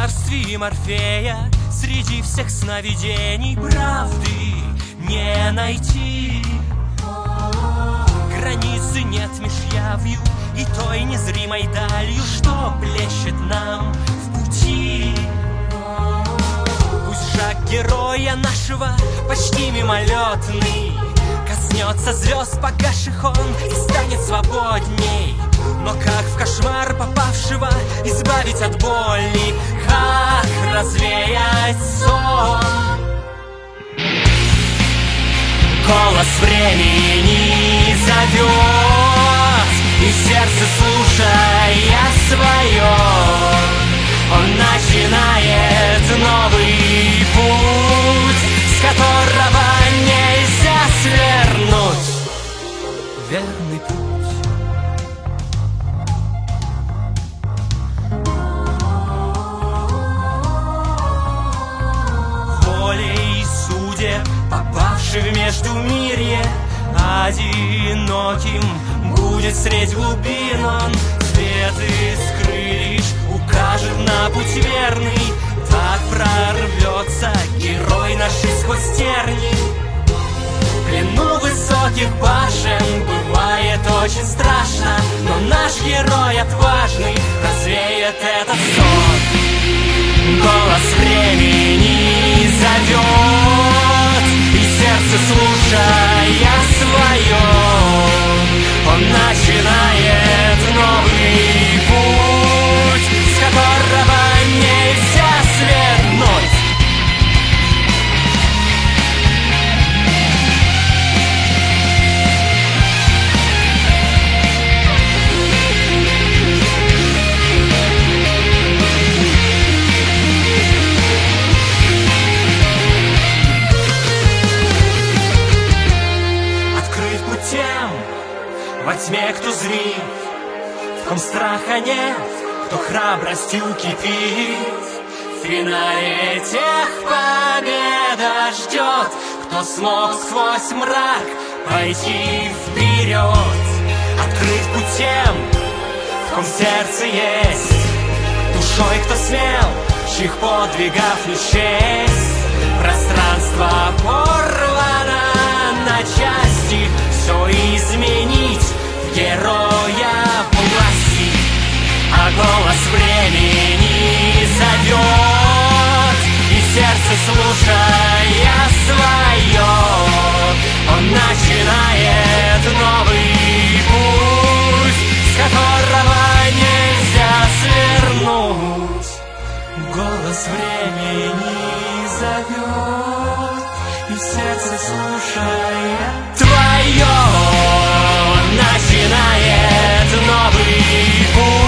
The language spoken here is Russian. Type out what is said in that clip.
царстве Морфея среди всех сновидений правды не найти. Границы нет меж явью и той незримой далью, что плещет нам в пути. Пусть шаг героя нашего почти мимолетный коснется звезд погасших он и станет свободней. Но как в кошмар попавшего избавить от боли? Как развеять сон? Голос времени зовет, и сердце, слушая свое, он начинает новый путь, с которого нельзя свернуть. Верный путь. Волей судеб, попавший в междумирье, одиноким будет средь глубин он. Свет искры лишь укажет на путь верный, так прорвется герой наш сквозь терни. В плену высоких башен бывает очень страшно, но наш герой отважный развеет этот сон. Голос времени зовет, и сердце, слушая свое, он начинает новый путь, с которого нельзя свернуть. Во тьме, кто зрит, в ком страха нет, кто храбростью кипит. В финале тех победа ждет, кто смог сквозь мрак пойти вперед. Открыт путь тем, в ком сердце есть, душой, кто смел, чьих подвигов не счесть. Пространство порвано на части, все изменить, в героя власти. А голос времени зовет, и сердце, слушая свое, он начинает новый путь, с которого нельзя свернуть. Голос времени зовет, и сердце, слушая твое, начинает новый путь.